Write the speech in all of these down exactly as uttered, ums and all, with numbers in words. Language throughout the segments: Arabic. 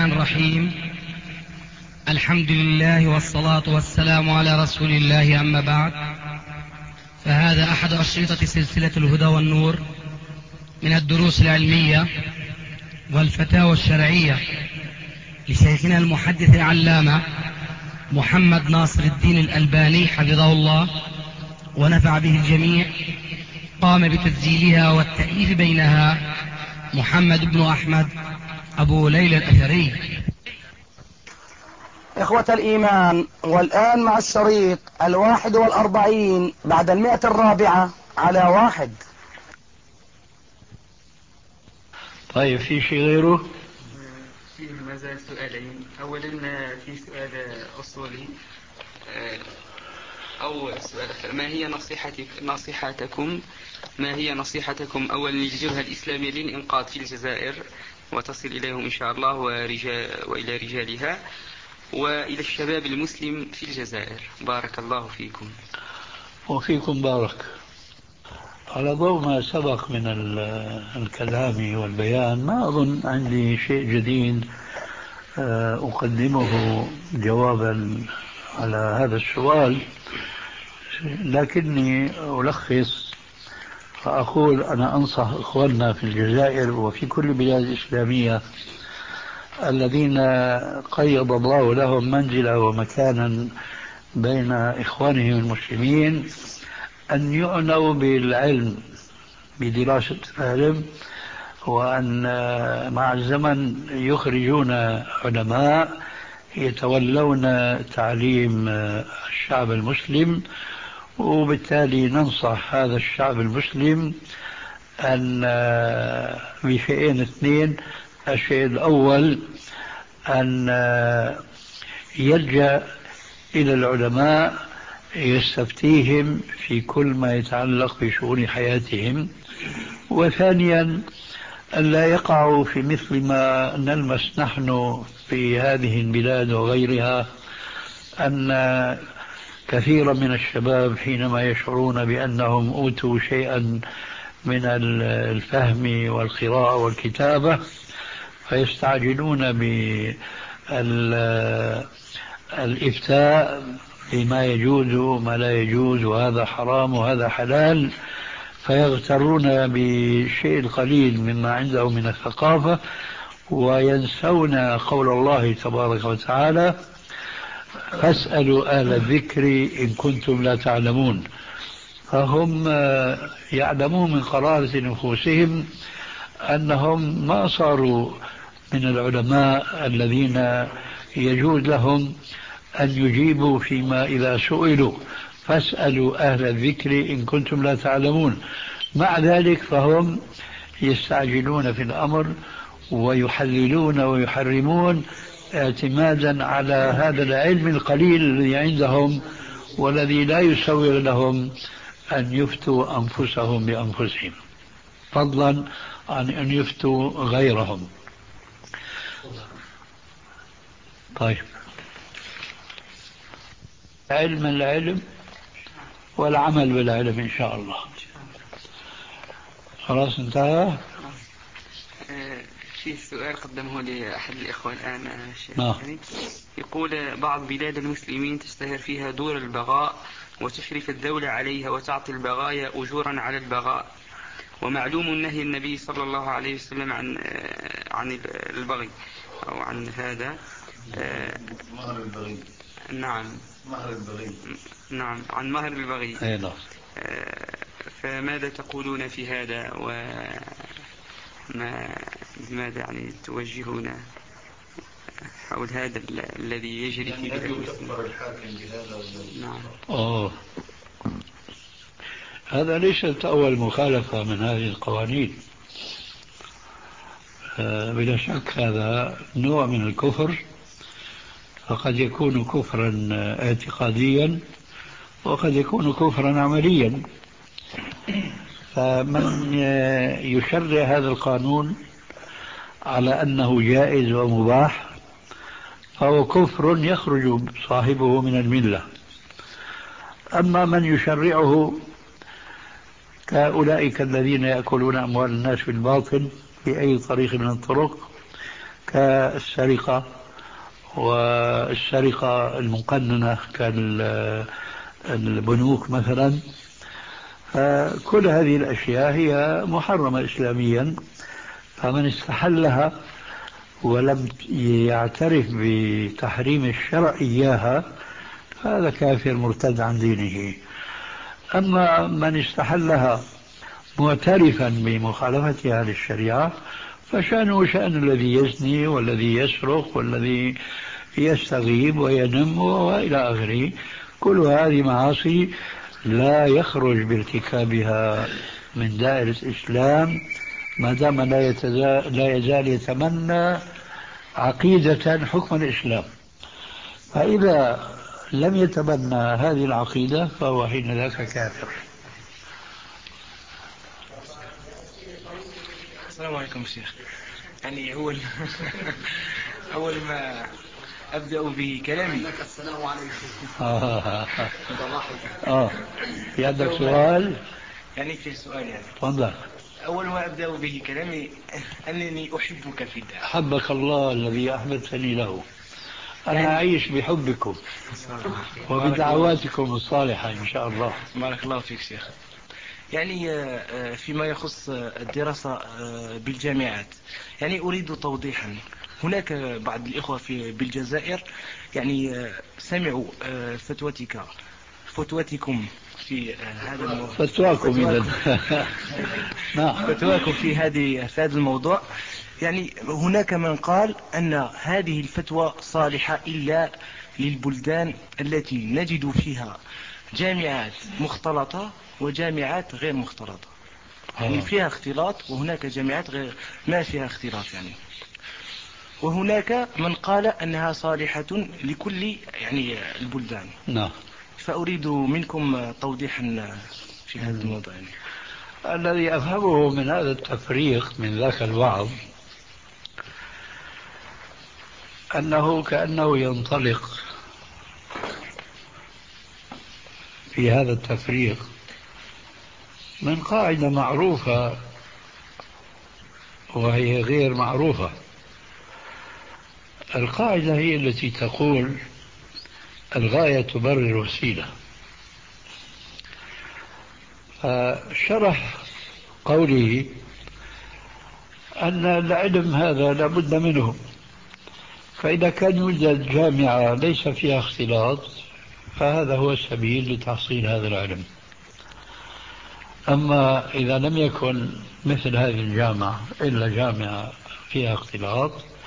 الرحمن الرحيم. الحمد لله والصلاة والسلام على رسول الله، أما بعد، فهذا أحد أشرطة سلسلة الهدى والنور من الدروس العلمية والفتاوى الشرعية لشيخنا المحدث العلامة محمد ناصر الدين الألباني حفظه الله ونفع به الجميع. قام بتسجيلها والتأليف بينها محمد بن أحمد أبو ليلى الأثري. إخوة الإيمان، والآن مع الشريط الواحد والأربعين بعد المئة الرابعة على واحد. طيب، في شيء غيره؟ فيه ما زال سؤالين. أولا في سؤال أصولي أو سؤال: ما هي نصيحتك نصيحتكم ما هي نصيحتكم أولا للجبهة الإسلامية للإنقاذ في الجزائر وتصل إليهم إن شاء الله ورجال وإلى رجالها، وإلى الشباب المسلم في الجزائر؟ بارك الله فيكم. وفيكم بارك. على ضوء ما سبق من الكلام والبيان، ما أظن عندي شيء جديد أقدمه جوابا على هذا السؤال، لكني ألخص فأقول: أنا أنصح إخواننا في الجزائر وفي كل البلاد الإسلامية الذين قيض الله لهم منزلا ومكانا بين إخوانهم المسلمين أن يعنوا بالعلم، بدراسة العلم، وأن مع الزمن يخرجون علماء يتولون تعليم الشعب المسلم. وبالتالي ننصح هذا الشعب المسلم أن بشيئين اثنين: الشيء الأول أن يلجأ إلى العلماء يستفتيهم في كل ما يتعلق بشؤون حياتهم، وثانيا أن لا يقعوا في مثل ما نلمس نحن في هذه البلاد وغيرها، أن كثيرا من الشباب حينما يشعرون بأنهم أوتوا شيئا من الفهم والقراءة والكتابة فيستعجلون بالإفتاء بما يجوز وما لا يجوز، وهذا حرام وهذا حلال، فيغترون بالشيء القليل مما عندهم من الثقافة وينسون قول الله تبارك وتعالى: فاسألوا أهل الذكر إن كنتم لا تعلمون. فهم يعلمون من قرارة نفوسهم أنهم ما صاروا من العلماء الذين يجوز لهم أن يجيبوا فيما إذا سئلوا فاسألوا أهل الذكر إن كنتم لا تعلمون. مع ذلك فهم يستعجلون في الأمر ويحللون ويحرمون اعتمادا على هذا العلم القليل الذي عندهم والذي لا يسوغ لهم أن يفتوا أنفسهم بأنفسهم، فضلا عن أن يفتوا غيرهم. طيب، علم العلم والعمل بالعلم إن شاء الله. خلاص انتهى. في سؤال قدمه لي أحد الإخوة الآن آه. يقول: بعض بلاد المسلمين تشتهر فيها دور البغاء وتشرف الدولة عليها وتعطي البغايا أجورا على البغاء، ومعلوم نهي النبي صلى الله عليه وسلم عن عن البغي أو عن هذا. مهر البغي. نعم، مهر البغي. نعم، عن مهر البغي. أي نعم. فماذا تقولون في هذا، وما ماذا يعني توجهون حول هذا الذي يجري في بلاد المسلمين؟ نعم. أوه. هذا ليست أول مخالفة من هذه القوانين. بلا شك هذا نوع من الكفر، فقد يكون كفرا اعتقاديا وقد يكون كفرا عمليا. فمن يشرع هذا القانون على أنه جائز ومباح فهو كفر يخرج صاحبه من الملة. أما من يشرعه كأولئك الذين يأكلون أموال الناس بالباطل بأي طريق من الطرق كالسرقة والسرقة المقننة كالبنوك مثلا. فكل هذه الأشياء هي محرمة إسلاميا، فمن استحلها ولم يعترف بتحريم الشرع إياها هذا كافر مرتد عن دينه. أما من استحلها معترفا بمخالفتها للشريعة فشأنه شأن الذي يزني والذي يسرق والذي يستغيب وينم وإلى آخره. كل هذه معاصي لا يخرج بارتكابها من دائرة الإسلام ما دام لا, لا يزال يتمنى عقيدة حكم الإسلام. فإذا لم يتبنى هذه العقيدة فهو حين ذاك كافر. السلام عليكم شيخ. يعني أول أول ما أبدأ بكلامي السلام عليكم. آه آه في عندك سؤال؟ يعني في سؤال يعني تفضل. أول ما أبدأ به كلامي أنني أحبك في الله. حبك الله الذي أحببتني له. أنا يعني أعيش بحبكم وبدعواتكم الصالحة إن شاء الله. بارك الله فيك شيخ. يعني فيما يخص الدراسة بالجامعات يعني أريد توضيحا. هناك بعض الإخوة في بالجزائر يعني سمعوا فتوتك فتوتكم في هذا الموضوع. فتواكم إذا. نعم. فتواكم في هذه في هذا الموضوع. يعني هناك من قال أن هذه الفتوى صالحة إلا للبلدان التي نجد فيها جامعات مختلطة وجامعات غير مختلطة. يعني فيها اختلاط وهناك جامعات غير ما فيها اختلاط يعني. وهناك من قال أنها صالحة لكل يعني البلدان. نعم. فأريد منكم توضيحا في هذا الموضوع يعني. الذي أفهمه من هذا التفريق من ذاك الوعظ أنه كأنه ينطلق في هذا التفريق من قاعدة معروفة وهي غير معروفة. القاعدة هي التي تقول الغاية تبرر الوسيلة. فشرح قوله أن العلم هذا لابد منه، فإذا كان يوجد جامعة ليس فيها اختلاط فهذا هو السبيل لتحصيل هذا العلم. أما إذا لم يكن مثل هذه الجامعة إلا جامعة فيها اختلاط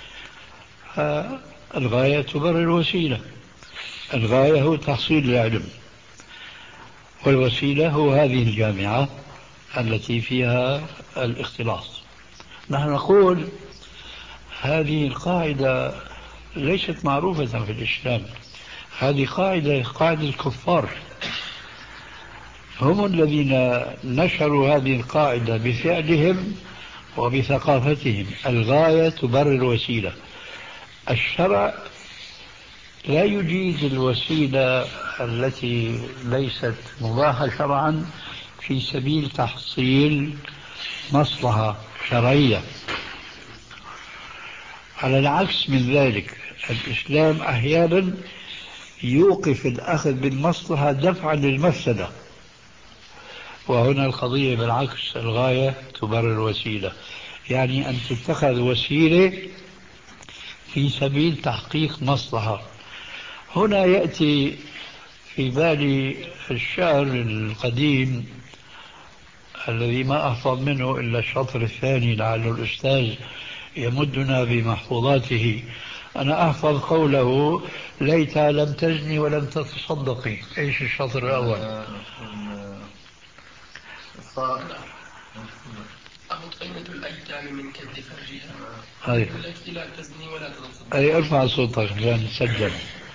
فالغاية تبرر الوسيلة. الغاية هو تحصيل العلم والوسيلة هو هذه الجامعة التي فيها الاختلاط. نحن نقول هذه القاعدة ليست معروفة في الإسلام. هذه قاعدة قاعدة الكفار، هم الذين نشروا هذه القاعدة بفعلهم وبثقافتهم. الغاية تبرر الوسيلة. الشرع لا يجيز الوسيلة التي ليست مباحة شرعا في سبيل تحصيل مصلحة شرعية. على العكس من ذلك الإسلام أحيانا يوقف الأخذ بالمصلحة دفعا للمفسدة، وهنا القضية بالعكس، الغاية تبرر الوسيلة، يعني أن تتخذ وسيلة في سبيل تحقيق مصلحة. هنا يأتي في بالي الشعر القديم الذي ما أحفظ منه إلا الشطر الثاني، لعل الأستاذ يمدنا بمحفوظاته. أنا أحفظ قوله ليت لم تزني ولم تتصدقي. إيش الشطر الأول؟ أمطعمة الأيتام من كد فرجها أي التي لا تزني ولا تتصدق. أي ارفع صوتك عشان نسجل.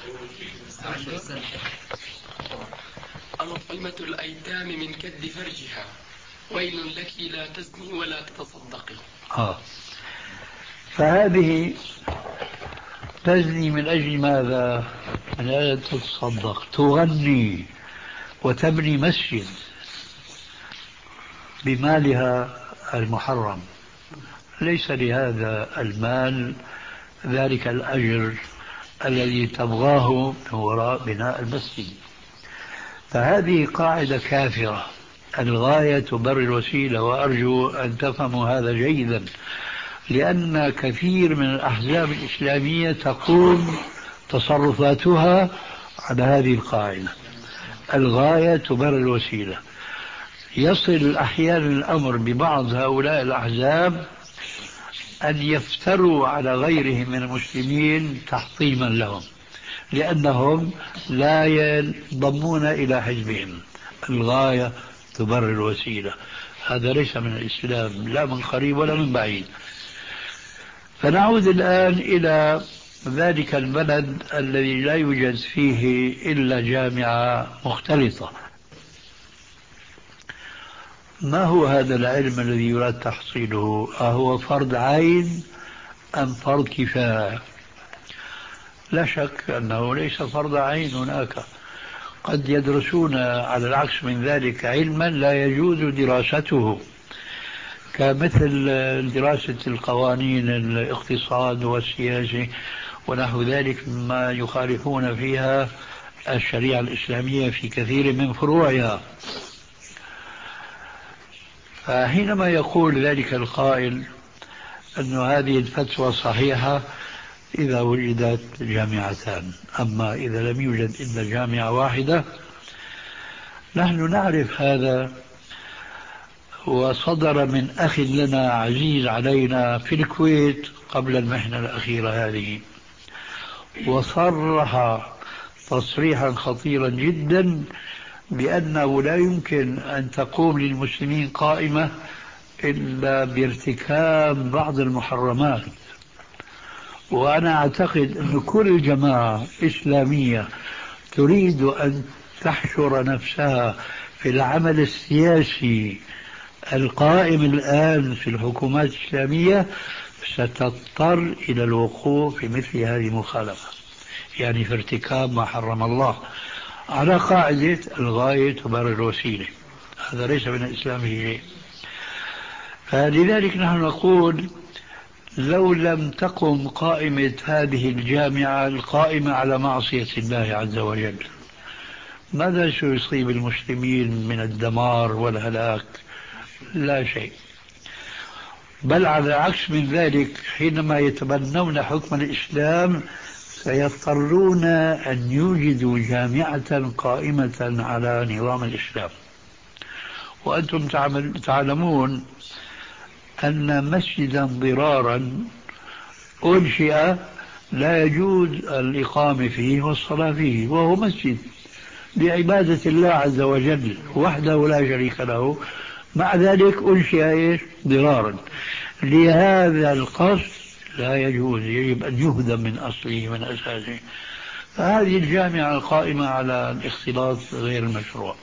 أمطعمة الأيتام من كد فرجها ويل لك لا تزني ولا تتصدقي. آه. فهذه تزني من أجل ماذا؟ من أجل تتصدق، تغني وتبني مسجد بمالها المحرم. ليس لهذا المال ذلك الأجر الذي تبغاه من وراء بناء المسجد. فهذه قاعدة كافرة، الغاية تبرر الوسيلة، وأرجو أن تفهموا هذا جيدا، لأن كثير من الأحزاب الإسلامية تقوم تصرفاتها على هذه القاعدة، الغاية تبرر الوسيلة. يصل أحيانا الأمر ببعض هؤلاء الأحزاب أن يفتروا على غيرهم من المسلمين تحطيما لهم، لأنهم لا ينضمون إلى حزبهم. الغاية تبرر الوسيلة، هذا ليس من الإسلام لا من قريب ولا من بعيد. فنعود الآن إلى ذلك البلد الذي لا يوجد فيه إلا جامعة مختلطة. ما هو هذا العلم الذي يراد تحصيله؟ أهو فرض عين أم فرض كفاية؟ لا شك أنه ليس فرض عين. هناك قد يدرسون على العكس من ذلك علما لا يجوز دراسته، كمثل دراسة القوانين الاقتصاد والسياسة ونحو ذلك مما يخالفون فيها الشريعة الإسلامية في كثير من فروعها. فحينما يقول ذلك القائل أن هذه الفتوى صحيحة إذا وجدت جامعتان، أما إذا لم يوجد إلا جامعة واحدة، نحن نعرف هذا، وصدر من أخ لنا عزيز علينا في الكويت قبل المحنة الأخيرة هذه، وصرح تصريحا خطيرا جدا بأنه لا يمكن أن تقوم للمسلمين قائمة إلا بارتكاب بعض المحرمات. وأنا أعتقد أن كل جماعة إسلامية تريد أن تحشر نفسها في العمل السياسي القائم الآن في الحكومات الإسلامية ستضطر إلى الوقوف في مثل هذه المخالفة، يعني في ارتكاب ما حرم الله، على قاعدة الغاية تبرر الوسيلة. هذا ليس من الإسلام شيء. فلذلك نحن نقول لو لم تقم قائمة هذه الجامعة القائمة على معصية الله عز وجل، ماذا سيصيب المسلمين من الدمار والهلاك؟ لا شيء. بل على العكس من ذلك، حينما يتبنون حكم الإسلام سيضطرون أن يوجدوا جامعة قائمة على نظام الإسلام. وأنتم تعلمون أن مسجدا ضرارا أنشئ لا يجوز الإقامة فيه والصلاة فيه، وهو مسجد لعبادة الله عز وجل وحده لا شريك له، مع ذلك أنشئ إيش؟ ضرارا. لهذا القصد لا يجوز، يجب أن يهدم من أصله من أساسه. فهذه الجامعة القائمة على الاختلاط غير المشروع،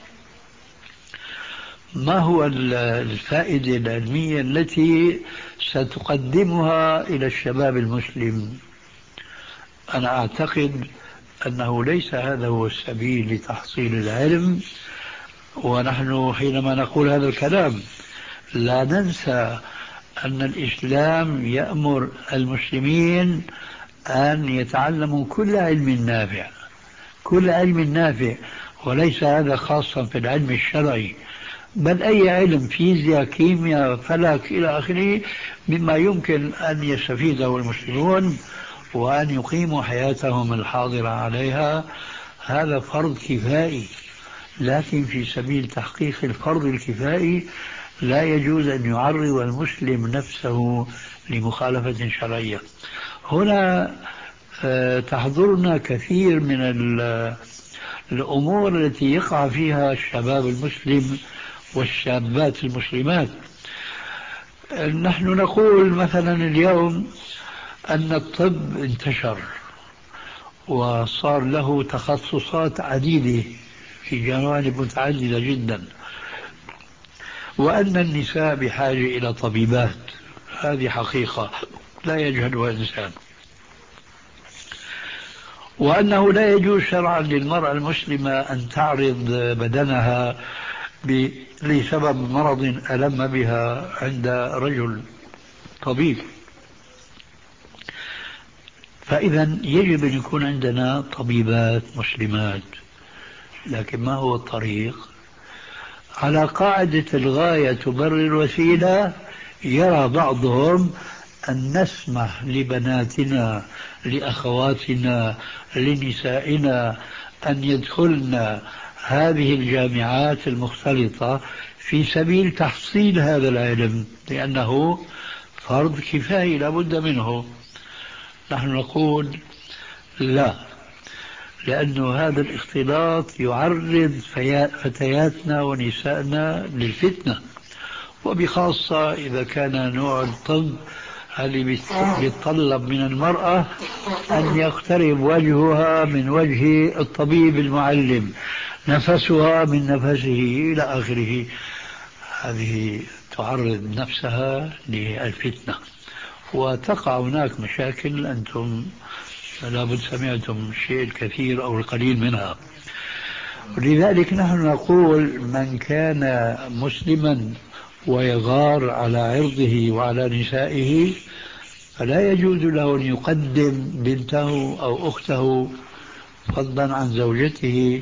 ما هو الفائدة العلمية التي ستقدمها إلى الشباب المسلم؟ أنا أعتقد أنه ليس هذا هو السبيل لتحصيل العلم. ونحن حينما نقول هذا الكلام لا ننسى أن الإسلام يأمر المسلمين أن يتعلموا كل علم نافع، كل علم نافع، وليس هذا خاصا في العلم الشرعي، بل أي علم، فيزياء، كيمياء، فلك إلى آخره، مما يمكن أن يستفيده المسلمون وأن يقيموا حياتهم الحاضرة عليها. هذا فرض كفائي، لكن في سبيل تحقيق الفرض الكفائي لا يجوز أن يعرض المسلم نفسه لمخالفة شرعية. هنا تحضرنا كثير من الأمور التي يقع فيها الشباب المسلم والشابات المسلمات. نحن نقول مثلا اليوم أن الطب انتشر وصار له تخصصات عديدة في جوانب متعددة جدا، وأن النساء بحاجة إلى طبيبات، هذه حقيقة لا يجهلها إنسان، وأنه لا يجوز شرعا للمرأة المسلمة أن تعرض بدنها لسبب مرض ألم بها عند رجل طبيب. فإذا يجب أن يكون عندنا طبيبات مسلمات، لكن ما هو الطريق؟ على قاعدة الغاية تبرر الوسيلة، يرى بعضهم أن نسمح لبناتنا لأخواتنا لنسائنا أن يدخلن هذه الجامعات المختلطة في سبيل تحصيل هذا العلم، لأنه فرض كفاية لا بد منه. نحن نقول لا، لأن هذا الاختلاط يعرض فتياتنا ونسائنا للفتنة، وبخاصة إذا كان نوع الطب اللي يتطلب من المرأة أن يقترب وجهها من وجه الطبيب المعلم، نفسها من نفسه إلى آخره. هذه تعرض نفسها للفتنة وتقع هناك مشاكل أنتم لابد سمعتم الشيء الكثير أو القليل منها. لذلك نحن نقول من كان مسلما ويغار على عرضه وعلى نسائه فلا يجوز له أن يقدم بنته أو أخته فضلا عن زوجته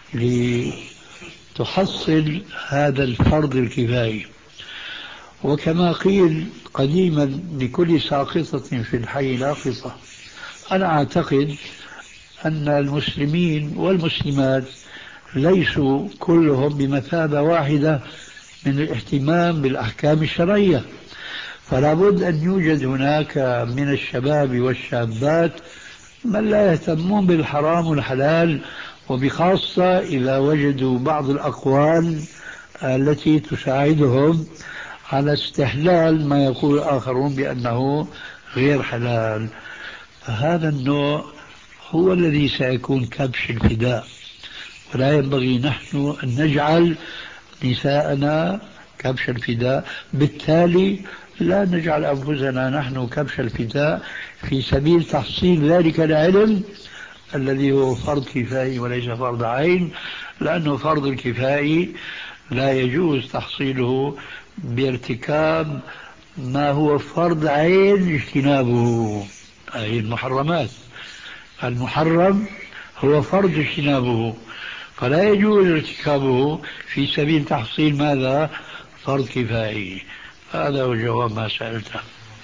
لتحصل هذا الفرض الكفايي. وكما قيل قديما لكل ساقطة في الحي لاقطة. أنا أعتقد أن المسلمين والمسلمات ليسوا كلهم بمثابة واحدة من الاهتمام بالأحكام الشرعية، فلا بد أن يوجد هناك من الشباب والشابات من لا يهتمون بالحرام والحلال، وبخاصة إذا وجدوا بعض الأقوال التي تساعدهم على استحلال ما يقول الآخرون بأنه غير حلال. فهذا النوع هو الذي سيكون كبش الفداء، ولا ينبغي نحن أن نجعل نساءنا كبش الفداء. بالتالي لا نجعل أنفسنا نحن كبش الفداء في سبيل تحصيل ذلك العلم الذي هو فرض كفاية وليس فرض عين، لأنه فرض الكفاية لا يجوز تحصيله بارتكاب ما هو فرض عين اجتنابه، أي المحرمات. المحرم هو فرض اجتنابه، فلا يجوز ارتكابه في سبيل تحصيل ماذا؟ فرض كفائي. هذا هو جواب ما سألته.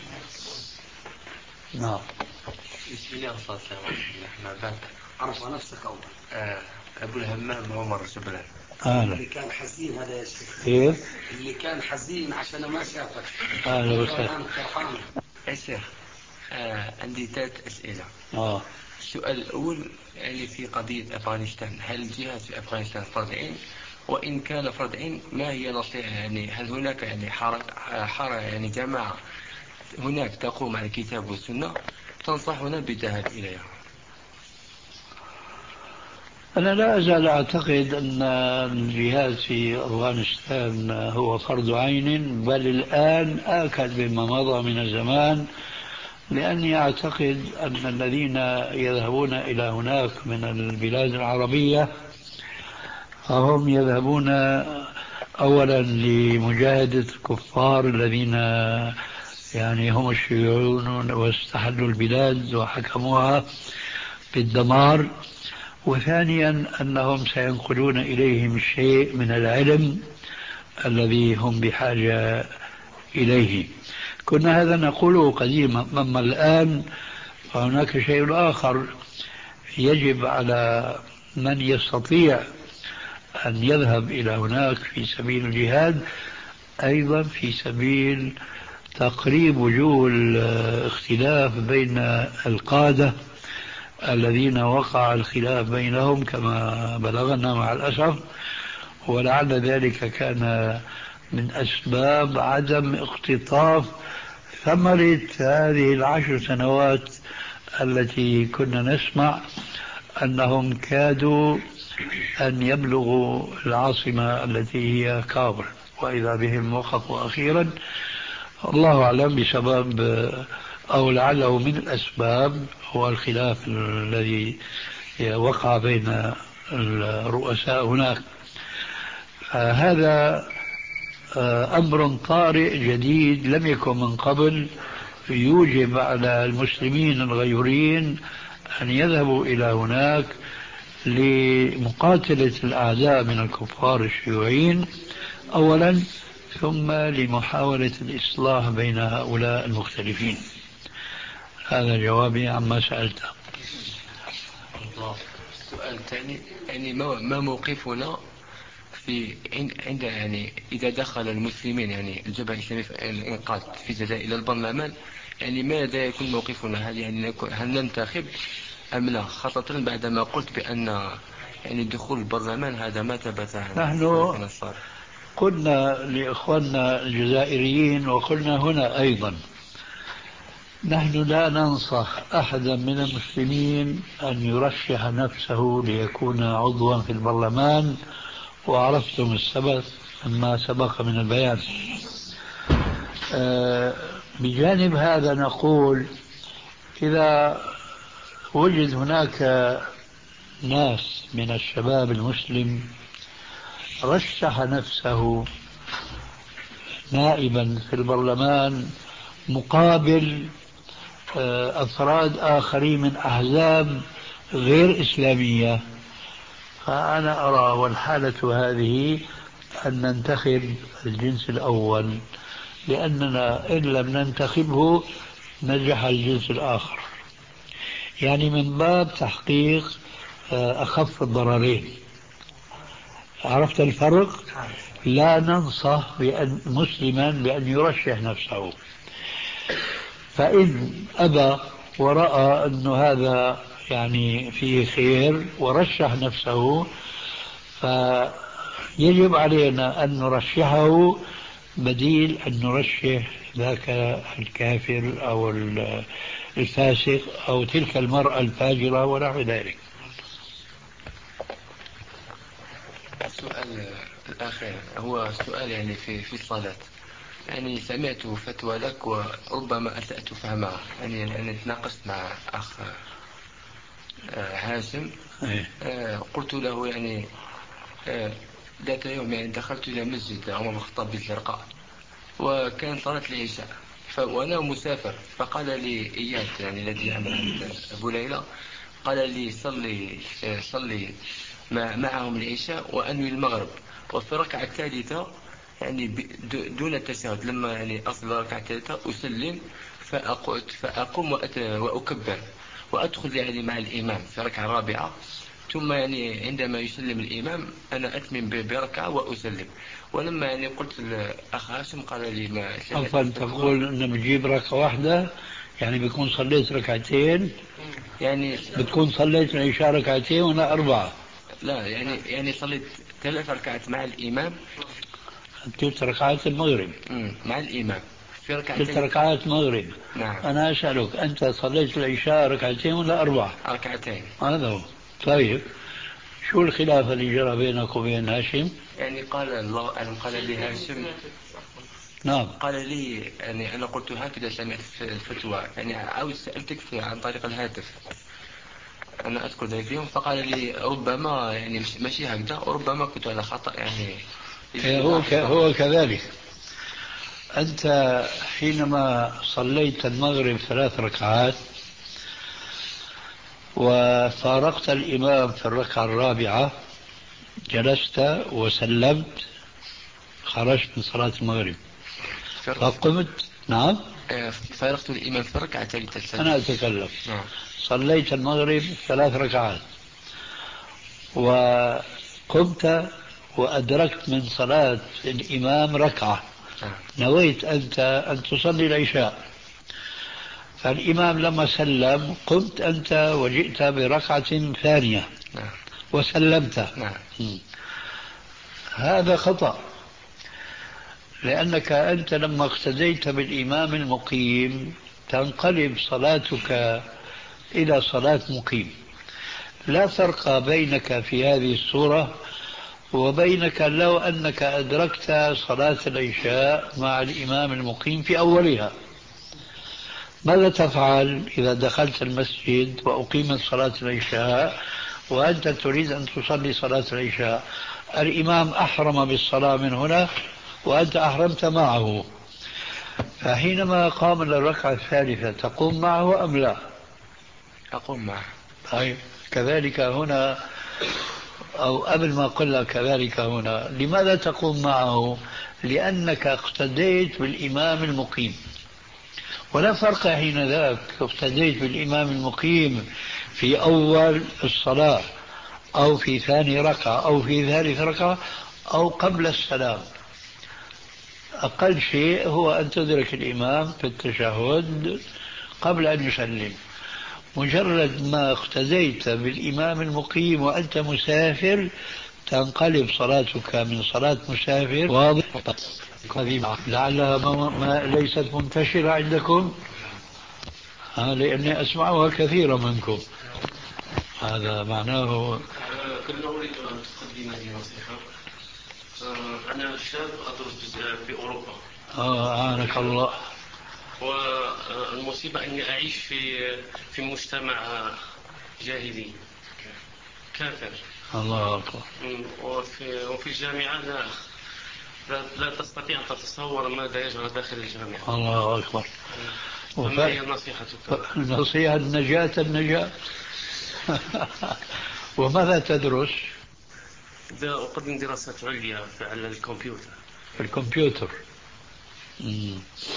نعم. بسم الله والصلاة والسلام على رسول الله. بعد عرف نفسك أول. آه أبو الهمام عمر شبلان. أهلا. اللي كان حزين هذا يا شيخ. كيف؟ اللي كان حزين عشان ما شافك. أهلا وسهلا. يا شيخ آه عندي ثلاث أسئلة. آه. السؤال الأول يعني في قضية أفغانستان، هل الجهاد في أفغانستان فرض عين؟ وإن كان فرض عين ما هي نصيحة؟ يعني هل هناك يعني حركة حركة يعني جماعة هناك تقوم على الكتاب والسنة تنصحنا بالذهاب إليها؟ أنا لا أزال أعتقد أن الجهاد في أفغانستان هو فرض عين، بل الآن آكد مما مضى من الزمان، لأني أعتقد أن الذين يذهبون إلى هناك من البلاد العربية هم يذهبون أولا لمجاهدة الكفار الذين يعني هم الشيوعيون واستحلوا البلاد وحكموها بالدمار، وثانيا أنهم سينقلون إليهم شيء من العلم الذي هم بحاجة إليه. كنا هذا نقوله قديما، أما الآن فهناك شيء آخر. يجب على من يستطيع أن يذهب إلى هناك في سبيل الجهاد أيضا في سبيل تقريب وجوه الاختلاف بين القادة الذين وقع الخلاف بينهم كما بلغنا مع الأسف، ولعل ذلك كان من أسباب عدم اقتطاف ثمرة هذه العشر سنوات التي كنا نسمع أنهم كادوا أن يبلغوا العاصمة التي هي كابل، وإذا بهم وقفوا أخيرا، الله أعلم بسبب أو لعله من الأسباب هو الخلاف الذي وقع بين الرؤساء هناك. هذا أمر طارئ جديد لم يكن من قبل، يوجب على المسلمين الغيورين أن يذهبوا إلى هناك لمقاتلة الأعداء من الكفار الشيوعيين أولا، ثم لمحاولة الإصلاح بين هؤلاء المختلفين. هذا جوابي عما سألته. السؤال الثاني يعني ما موقفنا في عند يعني إذا دخل المسلمين يعني الجبهة الإسلامية في الإنقاذ في الجزائر إلى البرلمان، يعني ماذا يكون موقفنا؟ هل يعني هل ننتخب أم لا؟ خاصة بعدما قلت بأن يعني دخول البرلمان هذا ما ثبت. نحن قلنا لإخواننا الجزائريين وقلنا هنا أيضا، نحن لا ننصح أحدا من المسلمين أن يرشح نفسه ليكون عضوا في البرلمان، وعرفتم السبب ما سبق من البيان. أه بجانب هذا نقول إذا وجد هناك ناس من الشباب المسلم رشح نفسه نائبا في البرلمان مقابل أفراد آخرين من أحزاب غير إسلامية، فأنا أرى والحالة هذه أن ننتخب الجنس الأول، لأننا إن لم ننتخبه نجح الجنس الآخر، يعني من باب تحقيق أخف الضررين. عرفت الفرق؟ لا ننصح بأن مسلما بأن يرشح نفسه، فإن أبى ورأى أن هذا يعني فيه خير ورشح نفسه، فيجب علينا أن نرشحه بديل أن نرشح ذاك الكافر أو الفاسق أو تلك المرأة الفاجرة ونحو ذلك. السؤال الأخير هو سؤال يعني في في الصلاة. يعني سمعت فتوى لك وربما أسأت فهمها، يعني أنا تناقشت مع أخ هاشم، قلت له يعني ذات يوم يعني دخلت إلى مسجد عمر بن الخطاب بالزرقاء وكان صلاة العشاء وأنا مسافر، فقال لي إياد يعني الذي يعمل عند أبو ليلى، قال لي صلي صلي معهم العشاء وأنوي المغرب، وفي الركعة الثالثة يعني دون التشهد لما يعني أصل الركعة الثالثة أسلم فأقعد فأقوم وأكبر وأدخل يعني مع الإمام في الركعة الرابعة، ثم يعني عندما يسلم الإمام أنا أتمم بركعة وأسلم. ولما يعني قلت الأخ هاشم قال لي ما عفوا تقول أن بتجيب ركعة واحدة، يعني بيكون صليت ركعتين، يعني بتكون صليت العشاء ركعتين ولا أربعة؟ لا يعني يعني صليت ثلاث ركعات مع الإمام، ثلاث ركعات المغرب مع الإمام في ركعتين ثلاث ركعات مغرب. نعم. أنا أسألك أنت صليت العشاء ركعتين ولا أربعة؟ ركعتين. هذا هو. طيب شو الخلاف اللي جرى بينك وبين هاشم؟ يعني قال الله أعلم، قال لي هاشم نعم قال لي يعني أنا قلت هكذا سمعت في الفتوى، يعني عاوز سألتك عن طريق الهاتف أنا أذكر ذلك اليوم، فقال لي ربما يعني ماشي هكذا وربما كنت على خطأ. يعني هو ك... هو كذلك. أنت حينما صليت المغرب ثلاث ركعات وفارقت الإمام في الركعة الرابعة جلست وسلمت، خرجت من صلاة المغرب فقمت. نعم فارقت الإمام في الركعة الثالثة. أنا أتكلم. نعم. صليت المغرب ثلاث ركعات وقمت وأدركت من صلاة الإمام ركعة، نويت أنت أن تصلي العشاء، فالإمام لما سلم قمت أنت وجئت بركعة ثانية وسلمت. هذا خطأ، لأنك أنت لما اقتديت بالإمام المقيم تنقلب صلاتك إلى صلاة مقيم. لا فرق بينك في هذه الصورة وبينك لو أنك أدركت صلاة العشاء مع الإمام المقيم في أولها. ماذا تفعل إذا دخلت المسجد وأقيمت صلاة العشاء وأنت تريد أن تصلي صلاة العشاء؟ الإمام أحرم بالصلاة من هنا وأنت أحرمت معه، فحينما قام للركعة الثالثة تقوم معه أم لا؟ أقوم معه. طيب كذلك هنا، أو قبل ما قلنا كذلك هنا، لماذا تقوم معه؟ لأنك اقتديت بالإمام المقيم، ولا فرق حين ذاك اقتديت بالإمام المقيم في أول الصلاة أو في ثاني ركعة أو في ثالث ركعة أو قبل السلام. أقل شيء هو أن تدرك الإمام في التشهد قبل أن يسلم. مجرد ما اقتديت بالإمام المقيم وأنت مسافر تنقلب صلاتك من صلاة مسافر. واضح؟ لعلها ما ما ليست منتشرة عندكم، ها، لأني أسمعها كثيرا منكم. هذا معناه. كنا أريد أن تقدم لي نصيحة. أنا شاب أدرس في أوروبا. آه أعانك الله. والمصيبة أني أعيش في في مجتمع جاهلي كافر. الله أكبر. وفي وفي الجامعة لا لا, لا تستطيع أن تتصور ماذا يجرى داخل الجامعة. الله أكبر. وما هي نصيحتك؟ نصيحة النجاة النجاة. وماذا تدرس؟ أقدم دراسات عليا على الكمبيوتر. في الكمبيوتر. مم.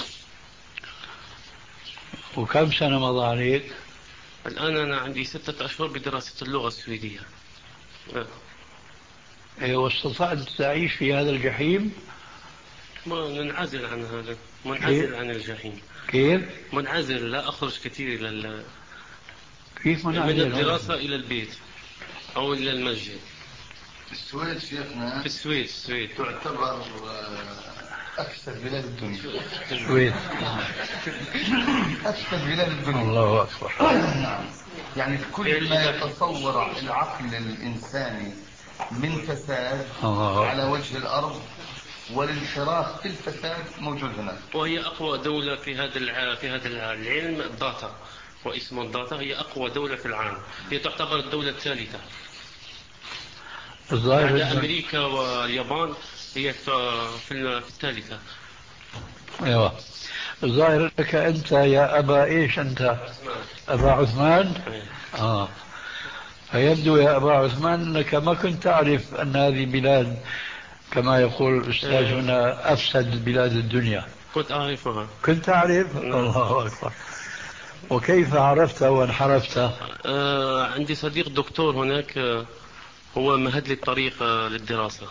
وكم سنة مضى عليك؟ الآن أنا عندي ستة أشهر بدراسة اللغة السويدية. إيه، واستطعت تعيش في هذا الجحيم؟ ما منعزل عن هذا، منعزل عن الجحيم. كيف؟ منعزل، لا أخرج كثير إلى كيف منعزل؟ من الدراسة إلى البيت أو إلى المسجد. السويد شيخنا، في السويد السويد تعتبر أكثر بلاد الدنيا. السويد أكثر بلاد الدنيا. الله أكبر. نعم. يعني كل ما يتصور العقل الإنساني من فساد الله على وجه الأرض والانحراف في الفساد موجود هنا. وهي أقوى دولة في هذا الع... في هذا العلم الداتا، واسم الداتا هي أقوى دولة في العالم. هي تعتبر الدولة الثالثة بعد أمريكا واليابان. هي في الثالثة. ايوه. الظاهر لك انت يا ابا ايش انت؟ ابا عثمان. اه فيبدو يا ابا عثمان انك ما كنت تعرف ان هذه بلاد كما يقول الاستاذ هنا افسد بلاد الدنيا. كنت اعرفها. كنت تعرف؟ الله اكبر. وكيف عرفت وانحرفت؟ آه عندي صديق دكتور هناك، آه هو مهد لي الطريق آه للدراسة.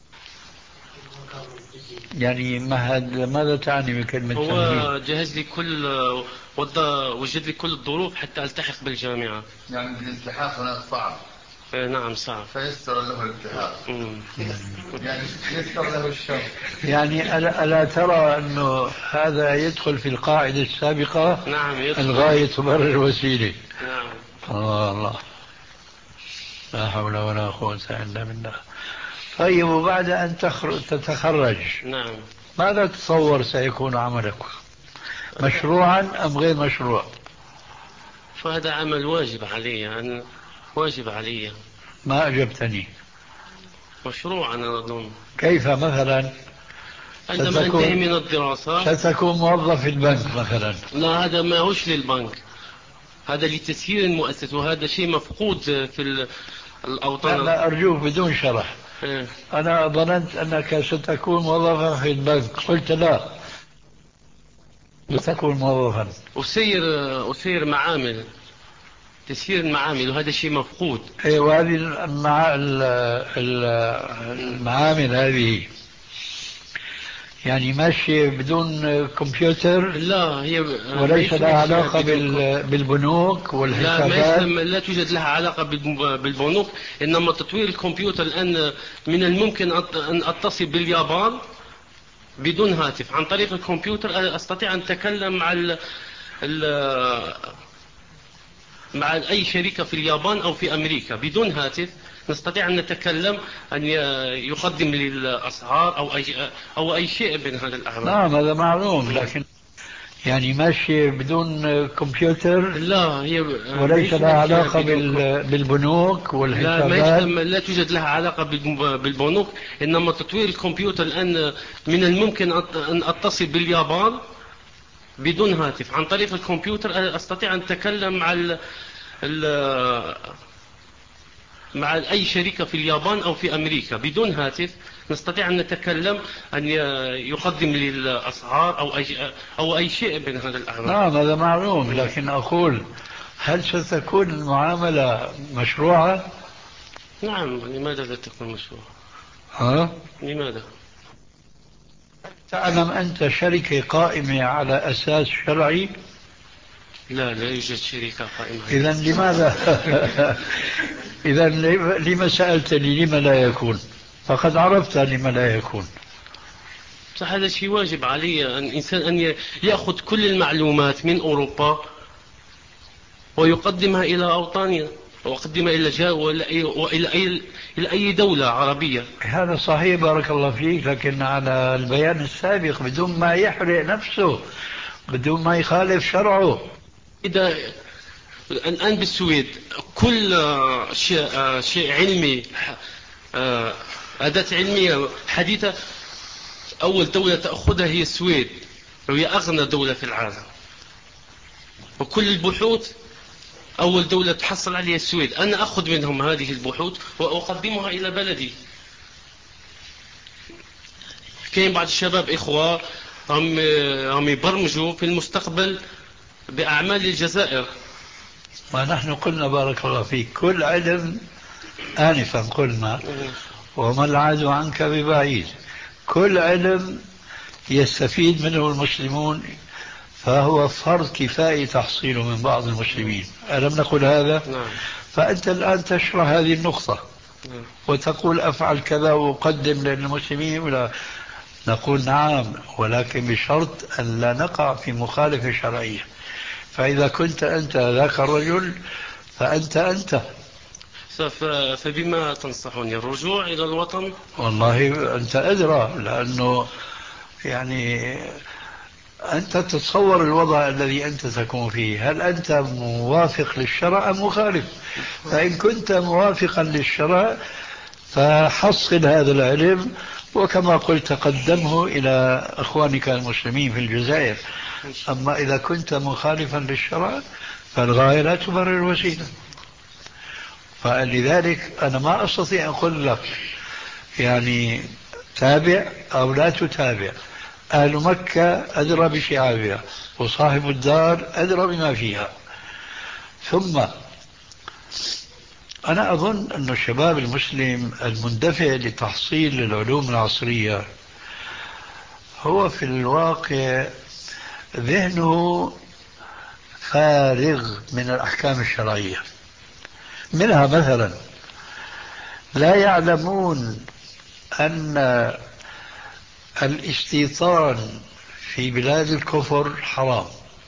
يعني مهد، ماذا تعني بكلمة هو تمهيد؟ جهز لي كل وجد لي كل الظروف حتى التحق بالجامعة. يعني الالتحاق هناك صعب. إيه نعم صعب. فيسر له الالتحاق. يعني يسر له الشر. يعني ألا, ألا ترى أنه هذا يدخل في القاعدة السابقة؟ نعم يدخل. الغاية تبرر الوسيلة. نعم. الله الله، لا حول ولا قوة إلا بالله. طيب وبعد أن تتخرج نعم ماذا تتصور سيكون عملك؟ مشروعا أم غير مشروع؟ فهذا عمل واجب علي، أنا واجب علي. ما أجبتني. مشروع أنا أظن. كيف مثلا؟ عندما أنتهي من الدراسة ستكون موظف في البنك مثلا؟ لا هذا ما هوش للبنك، هذا لتسيير المؤسسة، وهذا شيء مفقود في الأوطان. لا, لا أرجوك بدون شرح. إيه؟ أنا ظننت أنك ستكون موظفا في البنك، قلت لا ستكون موظفا. أسير أسير معامل، تسيير المعامل، وهذا شيء مفقود. إيه، وهذه المع... المعامل هذه يعني ماشية بدون كمبيوتر؟ لا هي وليس لها علاقة بال... بالبنوك والحسابات؟ لا لا توجد لها علاقة بالبنوك، إنما تطوير الكمبيوتر الآن من الممكن أن أتصل باليابان بدون هاتف، عن طريق الكمبيوتر أستطيع أن أتكلم مع ال... ال... مع أي شركة في اليابان أو في أمريكا بدون هاتف. نستطيع أن نتكلم، أن يقدم لي الأسعار أو أي أو أي شيء من هذا الأعمال. نعم هذا معلوم، لكن يعني ماشي بدون كمبيوتر؟ لا هي وليس لها علاقة بال... بالبنوك والحسابات؟ لا لا توجد لها علاقة بالبنوك، إنما تطوير الكمبيوتر الآن من الممكن أن أتصل باليابان بدون هاتف عن طريق الكمبيوتر أستطيع أن أتكلم مع ال ال مع أي شركة في اليابان أو في أمريكا بدون هاتف. نستطيع أن نتكلم أن يقدم لي الأسعار أو أي, أو أي شيء من هذا الأعمال. نعم هذا معلوم، لكن أقول هل ستكون المعاملة مشروعة؟ نعم. لماذا لا تكون مشروعة؟ ها؟ لماذا؟ تعلم أنت شركة قائمة على أساس شرعي؟ لا لا يوجد شركة قائمة. إذا لماذا إذا لما سألتني لما لا يكون؟ فقد عرفت لما لا يكون. هذا شيء واجب علي أن الإنسان أن يأخذ كل المعلومات من أوروبا ويقدمها إلى أوطاننا ويقدمها إلى جا وإلى أي إلى أي دولة عربية. هذا صحيح بارك الله فيك، لكن على البيان السابق بدون ما يحرق نفسه، بدون ما يخالف شرعه. إذا الآن بالسويد كل شيء شيء علمي، أداة علمية حديثة، أول دولة تأخذها هي السويد، وهي أغنى دولة في العالم. وكل البحوث أول دولة تحصل عليها السويد. أنا أخذ منهم هذه البحوث وأقدمها إلى بلدي. كاين بعض الشباب إخوة هم هم يبرمجوا في المستقبل بأعمال الجزائر. ونحن قلنا بارك الله فيك كل علم، آنفا قلنا وما العدو عنك ببعيد، كل علم يستفيد منه المسلمون فهو فرض كفاية تحصيله من بعض المسلمين. ألم نقل هذا؟ نعم. فأنت الآن تشرح هذه النقطة نعم. وتقول أفعل كذا وأقدم للمسلمين، ولا نقول نعم، ولكن بشرط أن لا نقع في مخالفة شرعية. فإذا كنت أنت ذاك الرجل فأنت أنت. فبما تنصحني؟ الرجوع إلى الوطن؟ والله أنت أدرى، لأنه يعني أنت تتصور الوضع الذي أنت تكون فيه، هل أنت موافق للشرع أم مخالف؟ فإن كنت موافقا للشرع فحصل هذا العلم، وكما قلت قدمه إلى أخوانك المسلمين في الجزائر. أما إذا كنت مخالفا للشرع فالغاية لا تبرر الوسيلة. فلذلك أنا ما أستطيع أن أقول لك يعني تابع أو لا تتابع. أهل مكة أدرى بشعابها، وصاحب الدار أدرى بما فيها. ثم أنا أظن أن الشباب المسلم المندفع لتحصيل العلوم العصرية هو في الواقع ذهنه فارغ من الأحكام الشرعية. منها مثلا لا يعلمون أن الاستيطان في بلاد الكفر حرام.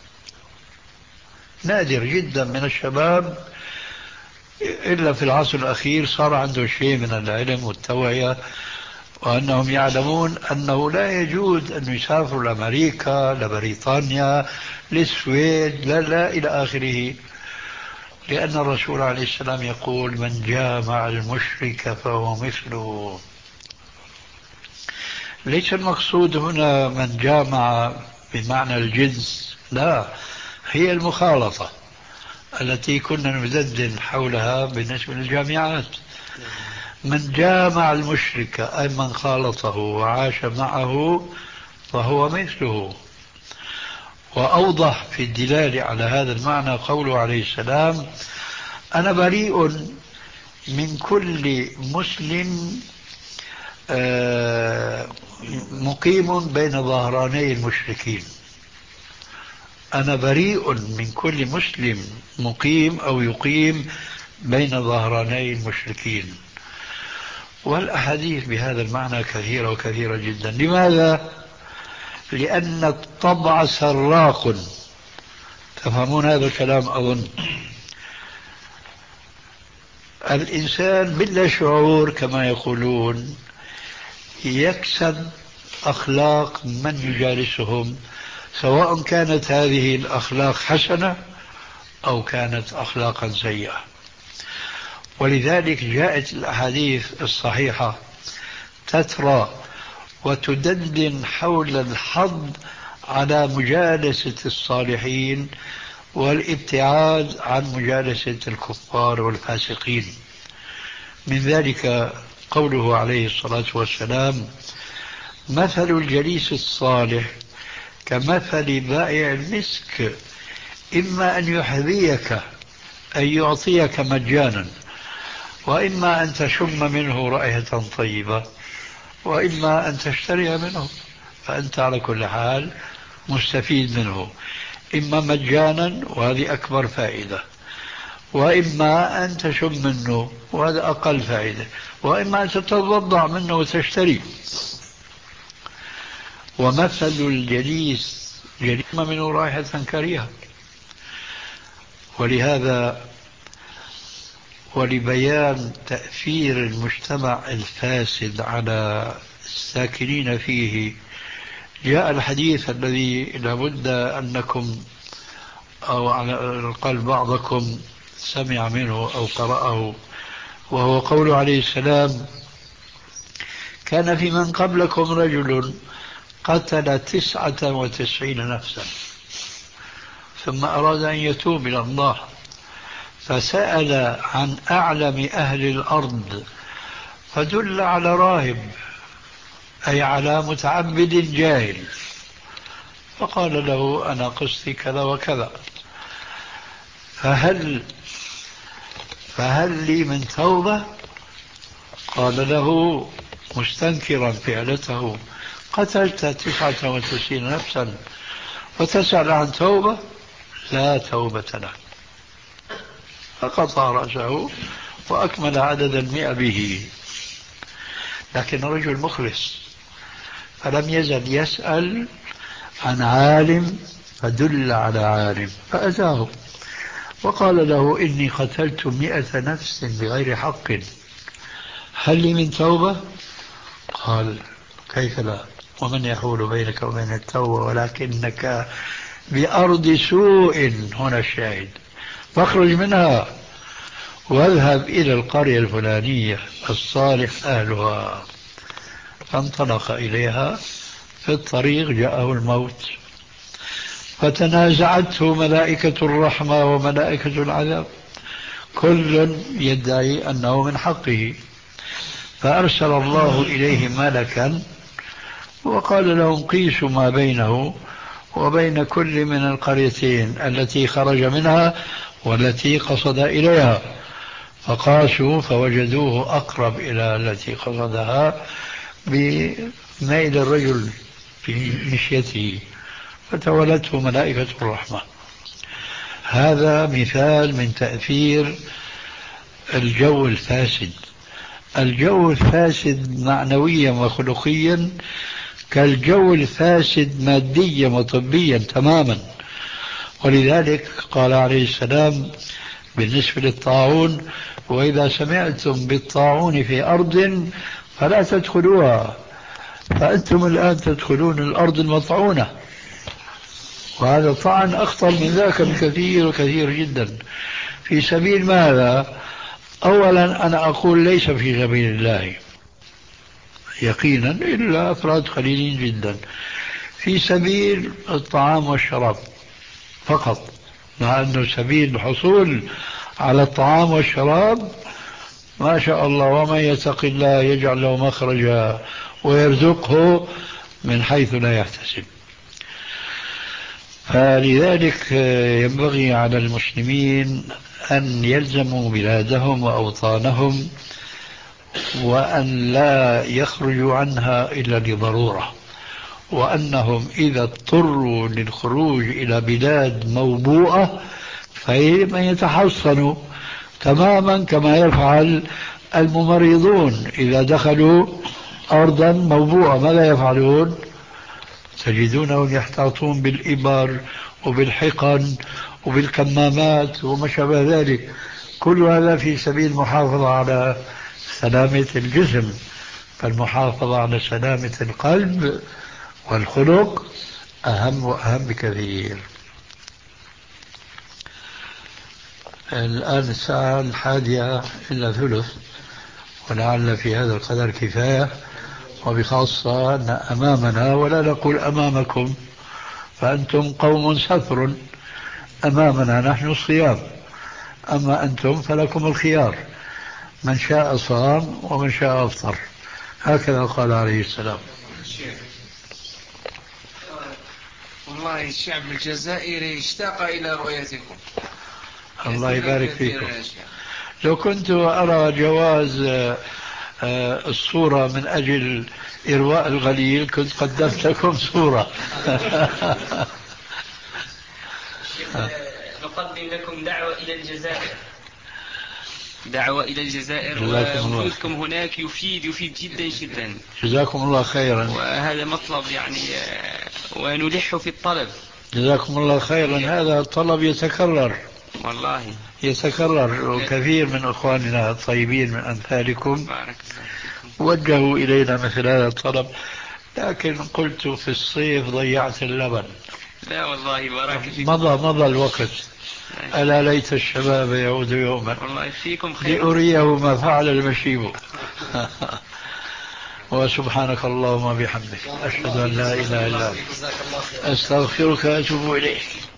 نادر جدا من الشباب إلا في العصر الأخير صار عنده شيء من العلم والتوعية، وأنهم يعلمون أنه لا يجوز أن يسافروا لأمريكا، لبريطانيا، للسويد، لا لا إلى آخره، لأن الرسول عليه السلام يقول من جامع المشرك فهو مثله. ليس المقصود هنا من جامع بمعنى الجنس، لا، هي المخالطة التي كنا ندندن حولها بالنسبة للجامعات. من جامع المشرك أي من خالطه وعاش معه فهو مثله. وأوضح في الدلالة على هذا المعنى قوله عليه السلام أنا بريء من كل مسلم مقيم بين ظهراني المشركين. أنا بريء من كل مسلم مقيم أو يقيم بين ظهراني المشركين. والأحاديث بهذا المعنى كثيرة وكثيرة جدا. لماذا؟ لأن الطبع سراق. تفهمون هذا الكلام أظن. الإنسان بلا شعور كما يقولون يكسب أخلاق من يجالسهم، سواء كانت هذه الأخلاق حسنة أو كانت أخلاقا سيئة. ولذلك جاءت الأحاديث الصحيحة تترى وتدندن حول الحظ على مجالسة الصالحين والابتعاد عن مجالسة الكفار والفاسقين. من ذلك قوله عليه الصلاة والسلام: مثل الجليس الصالح كمثل بائع المسك، إما أن يحذيك أن يعطيك مجانا، وإما أن تشم منه رائحة طيبة، وإما أن تشتري منه، فأنت على كل حال مستفيد منه، إما مجانا وهذه أكبر فائدة، وإما أن تشم منه وهذا أقل فائدة، وإما أن تتوضع منه وتشتري. ومثل الجليس جليس منه رائحة كريهة. ولهذا ولبيان تأثير المجتمع الفاسد على الساكنين فيه جاء الحديث الذي لابد أنكم أو على الأقل بعضكم سمع منه أو قرأه، وهو قول عليه السلام: كان في من قبلكم رجل قتل تسعة وتسعين نفسا ثم أراد أن يتوب إلى الله، فسأل عن أعلم أهل الأرض فدل على راهب، أي على متعبد جاهل، فقال له: أنا قصتي كذا وكذا، فهل فهل لي من توبة؟ قال له مستنكرا فعلته: قتلت تسعة وتسعين نفسا وتسأل عن توبة؟ لا توبة له. فقطع رأسه وأكمل عدد المئة به. لكن رجل مخلص فلم يزل يسأل عن عالم فدل على عالم فأتاه وقال له: إني قتلت مئة نفس بغير حق، هل لي من توبة؟ قال: كيف لا، ومن يحول بينك وبين التوبة ولكنك بأرض سوء، هنا الشاهد، فاخرج منها واذهب إلى القرية الفلانية الصالح أهلها. فانطلق إليها، في الطريق جاءه الموت، فتنازعته ملائكة الرحمة وملائكة العذاب، كل يدعي أنه من حقه، فأرسل الله إليه ملكا وقال لهم: قيسوا ما بينه وبين كل من القريتين التي خرج منها والتي قصد إليها، فقاسوا فوجدوه أقرب إلى التي قصدها بميل الرجل في مشيته، فتولته ملائكة الرحمة. هذا مثال من تأثير الجو الفاسد. الجو الفاسد معنويا وخلقيا كالجو الفاسد ماديا وطبيا تماما. ولذلك قال عليه السلام بالنسبة للطاعون: وإذا سمعتم بالطاعون في أرض فلا تدخلوها، فأنتم الآن تدخلون الأرض المطعونة. وهذا طعن أخطر من ذاك بكثير وكثير جدا. في سبيل ماذا؟ أولا أنا أقول ليس في سبيل الله يقينا إلا أفراد قليلين جدا، في سبيل الطعام والشراب فقط، مع أنه سبيل الحصول على الطعام والشراب ما شاء الله، ومن يتق الله يجعل له مخرجا ويرزقه من حيث لا يحتسب. فلذلك ينبغي على المسلمين أن يلزموا بلادهم وأوطانهم، وأن لا يخرجوا عنها إلا لضرورة، وأنهم إذا اضطروا للخروج إلى بلاد موبوءة فإنهم يتحصنوا تماما كما يفعل الممرضون إذا دخلوا أرضا موبوءة. ماذا يفعلون؟ تجدونهم يحتاطون بالإبر وبالحقن وبالكمامات وما شابه ذلك، كل هذا في سبيل المحافظة على سلامة الجسم. فالمحافظة على سلامة القلب والخلق أهم وأهم بكثير. الآن الساعة الحادية إلا ثلث، ولعل في هذا القدر كفاية، وبخاصة أن أمامنا ولا نقول أمامكم فأنتم قوم سفر، أمامنا نحن الصيام، أما أنتم فلكم الخيار، من شاء صام ومن شاء أفطر. هكذا قال عليه السلام. والله الشعب الجزائري اشتاق إلى رؤيتكم. الله يبارك فيكم. لو كنت أرى جواز الصورة من أجل إرواء الغليل كنت قدمت لكم صورة. نقدم لكم دعوة إلى الجزائر، دعوة إلى الجزائر، ووجودكم هناك يفيد يفيد جدا جدا. جزاكم الله خيرا. وهذا مطلب يعني، ونلح في الطلب. جزاكم الله خيرا. هذا الطلب يتكرر والله يتكرر، وكثير من أخواننا الطيبين من أمثالكم وجهوا إلينا مثل هذا الطلب، لكن قلت في الصيف ضيعت اللبن. لا والله بارك فيكم. مضى مضى الوقت. ألا ليت الشباب يعود يوما والله فيكم خير لأريه ما فعل المشيب. وسبحانك اللهم بحمدك أشهد أن لا إله إلا أنت أستغفرك وأتوب إليك.